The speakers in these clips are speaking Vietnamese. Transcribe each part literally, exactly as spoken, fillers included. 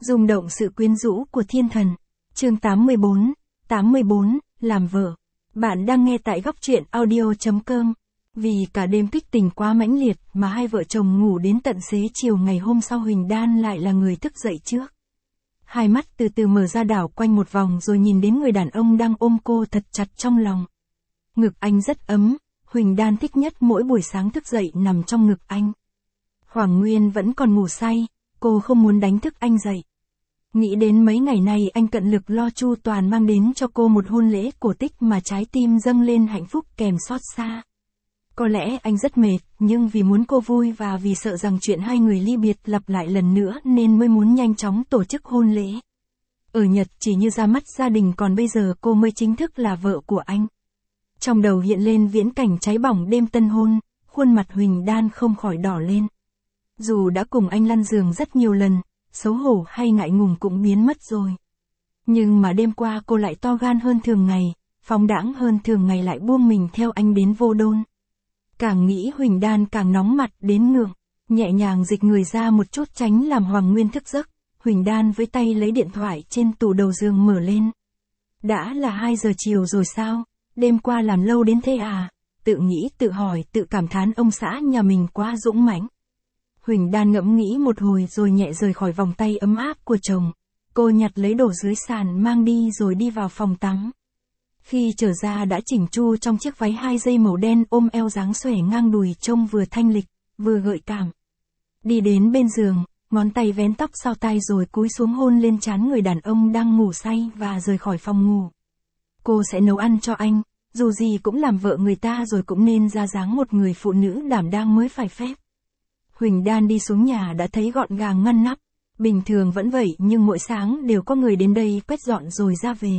Rung động sự quyến rũ của thiên thần. Chương tám mươi bốn, tám mươi bốn, làm vợ. Bạn đang nghe tại góc truyện audio chấm com. Vì cả đêm kích tình quá mãnh liệt mà hai vợ chồng ngủ đến tận xế chiều ngày hôm sau, Huỳnh Đan lại là người thức dậy trước. Hai mắt từ từ mở ra, đảo quanh một vòng rồi nhìn đến người đàn ông đang ôm cô thật chặt trong lòng. Ngực anh rất ấm, Huỳnh Đan thích nhất mỗi buổi sáng thức dậy nằm trong ngực anh. Hoàng Nguyên vẫn còn ngủ say, cô không muốn đánh thức anh dậy. Nghĩ đến mấy ngày nay anh cận lực lo chu toàn mang đến cho cô một hôn lễ cổ tích mà trái tim dâng lên hạnh phúc kèm xót xa. Có lẽ anh rất mệt, nhưng vì muốn cô vui và vì sợ rằng chuyện hai người ly biệt lặp lại lần nữa nên mới muốn nhanh chóng tổ chức hôn lễ. Ở Nhật chỉ như ra mắt gia đình, còn bây giờ cô mới chính thức là vợ của anh. Trong đầu hiện lên viễn cảnh cháy bỏng đêm tân hôn, khuôn mặt Huỳnh Đan không khỏi đỏ lên. Dù đã cùng anh lăn giường rất nhiều lần, xấu hổ hay ngại ngùng cũng biến mất rồi. Nhưng mà đêm qua cô lại to gan hơn thường ngày, phóng đãng hơn thường ngày, lại buông mình theo anh đến vô đôn. Càng nghĩ Huỳnh Đan càng nóng mặt đến ngượng, nhẹ nhàng dịch người ra một chút tránh làm Hoàng Nguyên thức giấc. Huỳnh Đan với tay lấy điện thoại trên tủ đầu giường mở lên. Đã là hai giờ chiều rồi sao? Đêm qua làm lâu đến thế à? Tự nghĩ tự hỏi tự cảm thán ông xã nhà mình quá dũng mãnh. Huỳnh Đan ngẫm nghĩ một hồi rồi nhẹ rời khỏi vòng tay ấm áp của chồng. Cô nhặt lấy đồ dưới sàn mang đi rồi đi vào phòng tắm. Khi trở ra đã chỉnh chu trong chiếc váy hai dây màu đen ôm eo dáng xòe ngang đùi, trông vừa thanh lịch, vừa gợi cảm. Đi đến bên giường, ngón tay vén tóc sau tai rồi cúi xuống hôn lên trán người đàn ông đang ngủ say và rời khỏi phòng ngủ. Cô sẽ nấu ăn cho anh, dù gì cũng làm vợ người ta rồi, cũng nên ra dáng một người phụ nữ đảm đang mới phải phép. Huỳnh Đan đi xuống nhà đã thấy gọn gàng ngăn nắp. Bình thường vẫn vậy nhưng mỗi sáng đều có người đến đây quét dọn rồi ra về.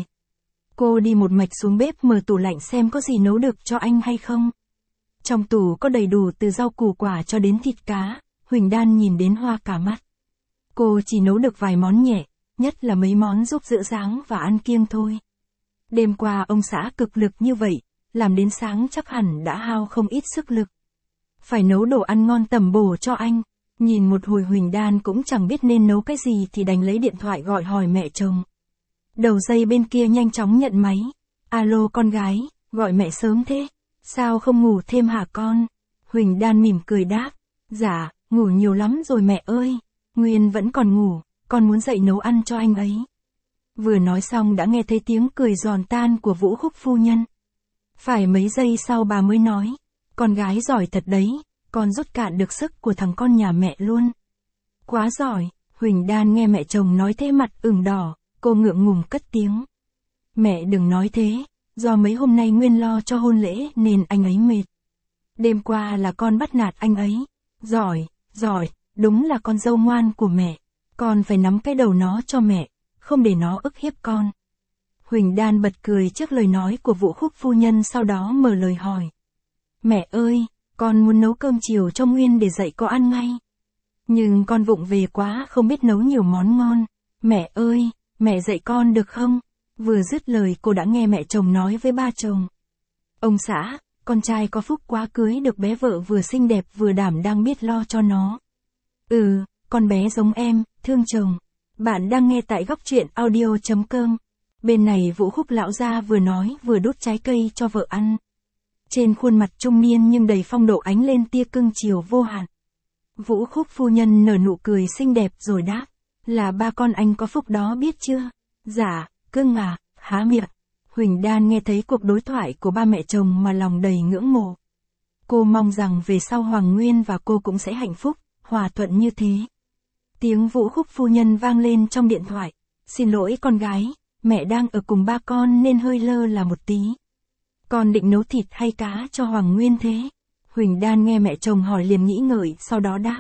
Cô đi một mạch xuống bếp mở tủ lạnh xem có gì nấu được cho anh hay không. Trong tủ có đầy đủ từ rau củ quả cho đến thịt cá. Huỳnh Đan nhìn đến hoa cả mắt. Cô chỉ nấu được vài món nhẹ, nhất là mấy món giúp giữ dáng và ăn kiêng thôi. Đêm qua ông xã cực lực như vậy, làm đến sáng chắc hẳn đã hao không ít sức lực. Phải nấu đồ ăn ngon tẩm bổ cho anh. Nhìn một hồi Huỳnh Đan cũng chẳng biết nên nấu cái gì thì đành lấy điện thoại gọi hỏi mẹ chồng. Đầu dây bên kia nhanh chóng nhận máy. Alo con gái, gọi mẹ sớm thế. Sao không ngủ thêm hả con? Huỳnh Đan mỉm cười đáp. Dạ, ngủ nhiều lắm rồi mẹ ơi. Nguyên vẫn còn ngủ, con muốn dậy nấu ăn cho anh ấy. Vừa nói xong đã nghe thấy tiếng cười giòn tan của Vũ Khúc phu nhân. Phải mấy giây sau bà mới nói. Con gái giỏi thật đấy, con rút cạn được sức của thằng con nhà mẹ luôn. Quá giỏi. Huỳnh Đan nghe mẹ chồng nói thế mặt ửng đỏ, cô ngượng ngùng cất tiếng. Mẹ đừng nói thế, do mấy hôm nay Nguyên lo cho hôn lễ nên anh ấy mệt. Đêm qua là con bắt nạt anh ấy. Giỏi, giỏi, đúng là con dâu ngoan của mẹ. Con phải nắm cái đầu nó cho mẹ, không để nó ức hiếp con. Huỳnh Đan bật cười trước lời nói của Vũ Khúc phu nhân, sau đó mở lời hỏi. Mẹ ơi, con muốn nấu cơm chiều cho Nguyên để dạy cô ăn ngay. Nhưng con vụng về quá không biết nấu nhiều món ngon. Mẹ ơi, mẹ dạy con được không? Vừa dứt lời cô đã nghe mẹ chồng nói với ba chồng. Ông xã, con trai có phúc quá cưới được bé vợ vừa xinh đẹp vừa đảm đang biết lo cho nó. Ừ, con bé giống em, thương chồng. Bạn đang nghe tại góc truyện audio chấm com. Bên này Vũ Khúc lão gia vừa nói vừa đút trái cây cho vợ ăn. Trên khuôn mặt trung niên nhưng đầy phong độ ánh lên tia cưng chiều vô hạn. Vũ Khúc phu nhân nở nụ cười xinh đẹp rồi đáp. Là ba con anh có phúc đó biết chưa? Dạ, cưng à, há miệng. Huỳnh Đan nghe thấy cuộc đối thoại của ba mẹ chồng mà lòng đầy ngưỡng mộ. Cô mong rằng về sau Hoàng Nguyên và cô cũng sẽ hạnh phúc, hòa thuận như thế. Tiếng Vũ Khúc phu nhân vang lên trong điện thoại. Xin lỗi con gái, mẹ đang ở cùng ba con nên hơi lơ là một tí. Con định nấu thịt hay cá cho Hoàng Nguyên thế? Huỳnh Đan nghe mẹ chồng hỏi liền nghĩ ngợi, sau đó đáp.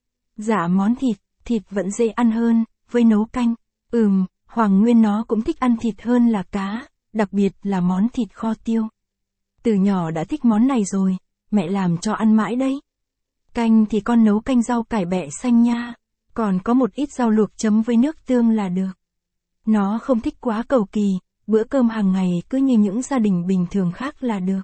Dạ món thịt, thịt vẫn dễ ăn hơn, với nấu canh. Ừm, Hoàng Nguyên nó cũng thích ăn thịt hơn là cá, đặc biệt là món thịt kho tiêu. Từ nhỏ đã thích món này rồi, mẹ làm cho ăn mãi đấy. Canh thì con nấu canh rau cải bẹ xanh nha, còn có một ít rau luộc chấm với nước tương là được. Nó không thích quá cầu kỳ, bữa cơm hàng ngày cứ như những gia đình bình thường khác là được.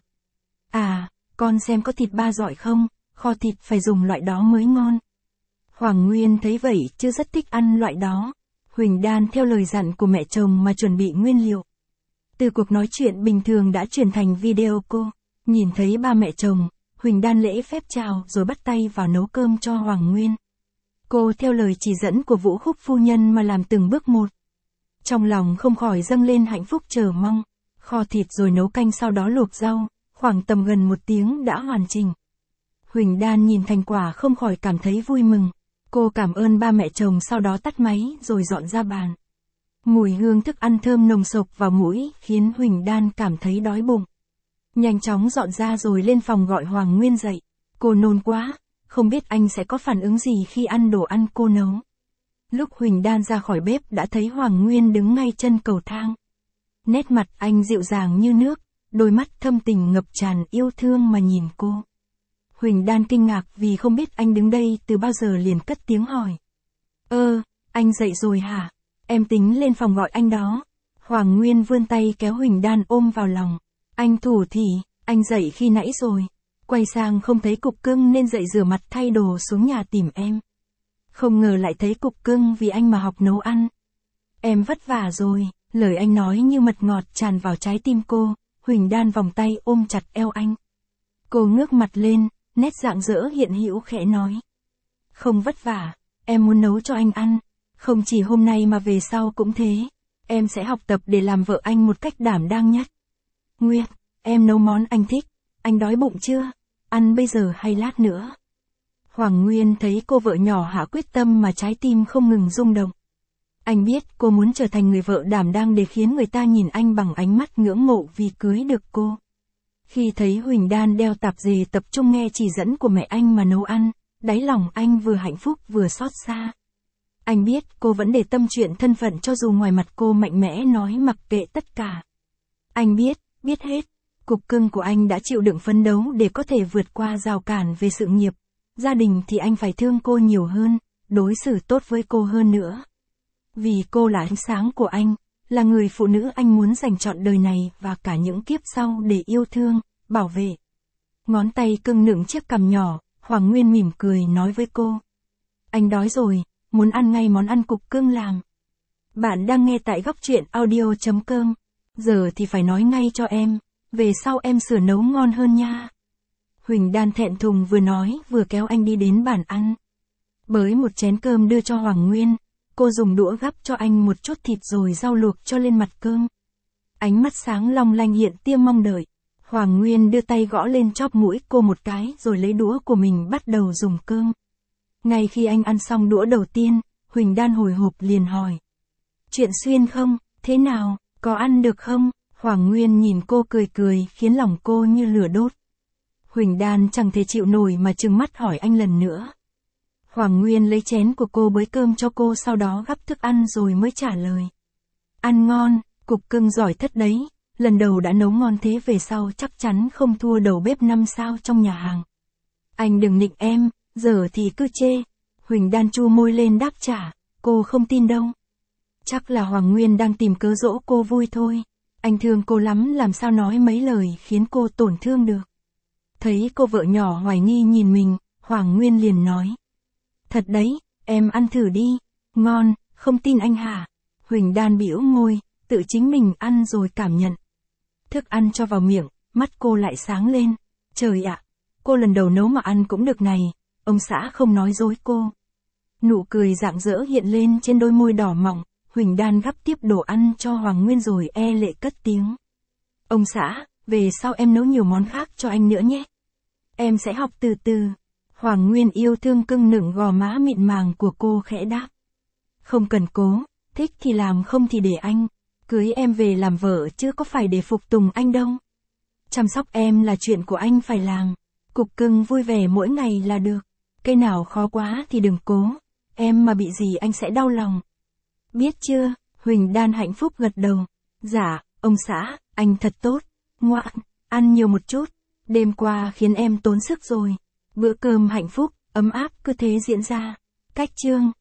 À, con xem có thịt ba giỏi không, kho thịt phải dùng loại đó mới ngon. Hoàng Nguyên thấy vậy chứ rất thích ăn loại đó. Huỳnh Đan theo lời dặn của mẹ chồng mà chuẩn bị nguyên liệu. Từ cuộc nói chuyện bình thường đã chuyển thành video call. Nhìn thấy ba mẹ chồng, Huỳnh Đan lễ phép chào rồi bắt tay vào nấu cơm cho Hoàng Nguyên. Cô theo lời chỉ dẫn của Vũ Khúc phu nhân mà làm từng bước một. Trong lòng không khỏi dâng lên hạnh phúc chờ mong. Kho thịt rồi nấu canh sau đó luộc rau, khoảng tầm gần một tiếng đã hoàn chỉnh. Huỳnh Đan nhìn thành quả không khỏi cảm thấy vui mừng. Cô cảm ơn ba mẹ chồng sau đó tắt máy rồi dọn ra bàn. Mùi hương thức ăn thơm nồng sộc vào mũi khiến Huỳnh Đan cảm thấy đói bụng. Nhanh chóng dọn ra rồi lên phòng gọi Hoàng Nguyên dậy. Cô nôn quá, không biết anh sẽ có phản ứng gì khi ăn đồ ăn cô nấu. Lúc Huỳnh Đan ra khỏi bếp đã thấy Hoàng Nguyên đứng ngay chân cầu thang. Nét mặt anh dịu dàng như nước, đôi mắt thâm tình ngập tràn yêu thương mà nhìn cô. Huỳnh Đan kinh ngạc vì không biết anh đứng đây từ bao giờ liền cất tiếng hỏi. Ơ, anh dậy rồi hả? Em tính lên phòng gọi anh đó. Hoàng Nguyên vươn tay kéo Huỳnh Đan ôm vào lòng. Anh thủ thỉ, anh dậy khi nãy rồi. Quay sang không thấy cục cưng nên dậy rửa mặt thay đồ xuống nhà tìm em. Không ngờ lại thấy cục cưng vì anh mà học nấu ăn. Em vất vả rồi, lời anh nói như mật ngọt tràn vào trái tim cô. Huỳnh Đan vòng tay ôm chặt eo anh. Cô ngước mặt lên, nét rạng rỡ hiện hữu khẽ nói. Không vất vả, em muốn nấu cho anh ăn. Không chỉ hôm nay mà về sau cũng thế. Em sẽ học tập để làm vợ anh một cách đảm đang nhất. Nguyệt, em nấu món anh thích. Anh đói bụng chưa? Ăn bây giờ hay lát nữa? Hoàng Nguyên thấy cô vợ nhỏ hạ quyết tâm mà trái tim không ngừng rung động. Anh biết cô muốn trở thành người vợ đảm đang để khiến người ta nhìn anh bằng ánh mắt ngưỡng mộ vì cưới được cô. Khi thấy Huỳnh Đan đeo tạp dề tập trung nghe chỉ dẫn của mẹ anh mà nấu ăn, đáy lòng anh vừa hạnh phúc vừa xót xa. Anh biết cô vẫn để tâm chuyện thân phận cho dù ngoài mặt cô mạnh mẽ nói mặc kệ tất cả. Anh biết, biết hết, cục cưng của anh đã chịu đựng phấn đấu để có thể vượt qua rào cản về sự nghiệp. Gia đình thì anh phải thương cô nhiều hơn, đối xử tốt với cô hơn nữa. Vì cô là ánh sáng của anh, là người phụ nữ anh muốn dành trọn đời này và cả những kiếp sau để yêu thương, bảo vệ. Ngón tay cưng nựng chiếc cằm nhỏ, Hoàng Nguyên mỉm cười nói với cô. Anh đói rồi, muốn ăn ngay món ăn cục cưng làm. Bạn đang nghe tại góc truyện audio chấm com. Giờ thì phải nói ngay cho em, về sau em sửa nấu ngon hơn nha. Huỳnh Đan thẹn thùng vừa nói vừa kéo anh đi đến bàn ăn. Bới một chén cơm đưa cho Hoàng Nguyên, cô dùng đũa gắp cho anh một chút thịt rồi rau luộc cho lên mặt cơm. Ánh mắt sáng long lanh hiện tia mong đợi. Hoàng Nguyên đưa tay gõ lên chóp mũi cô một cái rồi lấy đũa của mình bắt đầu dùng cơm. Ngay khi anh ăn xong đũa đầu tiên, Huỳnh Đan hồi hộp liền hỏi. Chuyện xuyên không, thế nào, có ăn được không? Hoàng Nguyên nhìn cô cười cười khiến lòng cô như lửa đốt. Huỳnh Đan chẳng thể chịu nổi mà trừng mắt hỏi anh lần nữa. Hoàng Nguyên lấy chén của cô bới cơm cho cô sau đó gắp thức ăn rồi mới trả lời. Ăn ngon, cục cưng giỏi thất đấy, lần đầu đã nấu ngon thế về sau chắc chắn không thua đầu bếp năm sao trong nhà hàng. Anh đừng nịnh em, giờ thì cứ chê. Huỳnh Đan chu môi lên đáp trả, cô không tin đâu. Chắc là Hoàng Nguyên đang tìm cớ dỗ cô vui thôi. Anh thương cô lắm làm sao nói mấy lời khiến cô tổn thương được. Thấy cô vợ nhỏ hoài nghi nhìn mình, Hoàng Nguyên liền nói. Thật đấy, em ăn thử đi, ngon, không tin anh hả? Huỳnh Đan bĩu môi, tự chính mình ăn rồi cảm nhận. Thức ăn cho vào miệng, mắt cô lại sáng lên. Trời ạ, cô lần đầu nấu mà ăn cũng được này, ông xã không nói dối cô. Nụ cười rạng rỡ hiện lên trên đôi môi đỏ mọng, Huỳnh Đan gắp tiếp đồ ăn cho Hoàng Nguyên rồi e lệ cất tiếng. Ông xã, về sau em nấu nhiều món khác cho anh nữa nhé. Em sẽ học từ từ. Hoàng Nguyên yêu thương cưng nựng gò má mịn màng của cô khẽ đáp. Không cần cố, thích thì làm không thì để anh. Cưới em về làm vợ chứ có phải để phục tùng anh đâu. Chăm sóc em là chuyện của anh phải làm. Cục cưng vui vẻ mỗi ngày là được. Cái nào khó quá thì đừng cố. Em mà bị gì anh sẽ đau lòng. Biết chưa? Huỳnh Đan hạnh phúc gật đầu. Dạ, ông xã, anh thật tốt. Ngoan, ăn nhiều một chút. Đêm qua khiến em tốn sức rồi. Bữa cơm hạnh phúc, ấm áp cứ thế diễn ra. Cách chương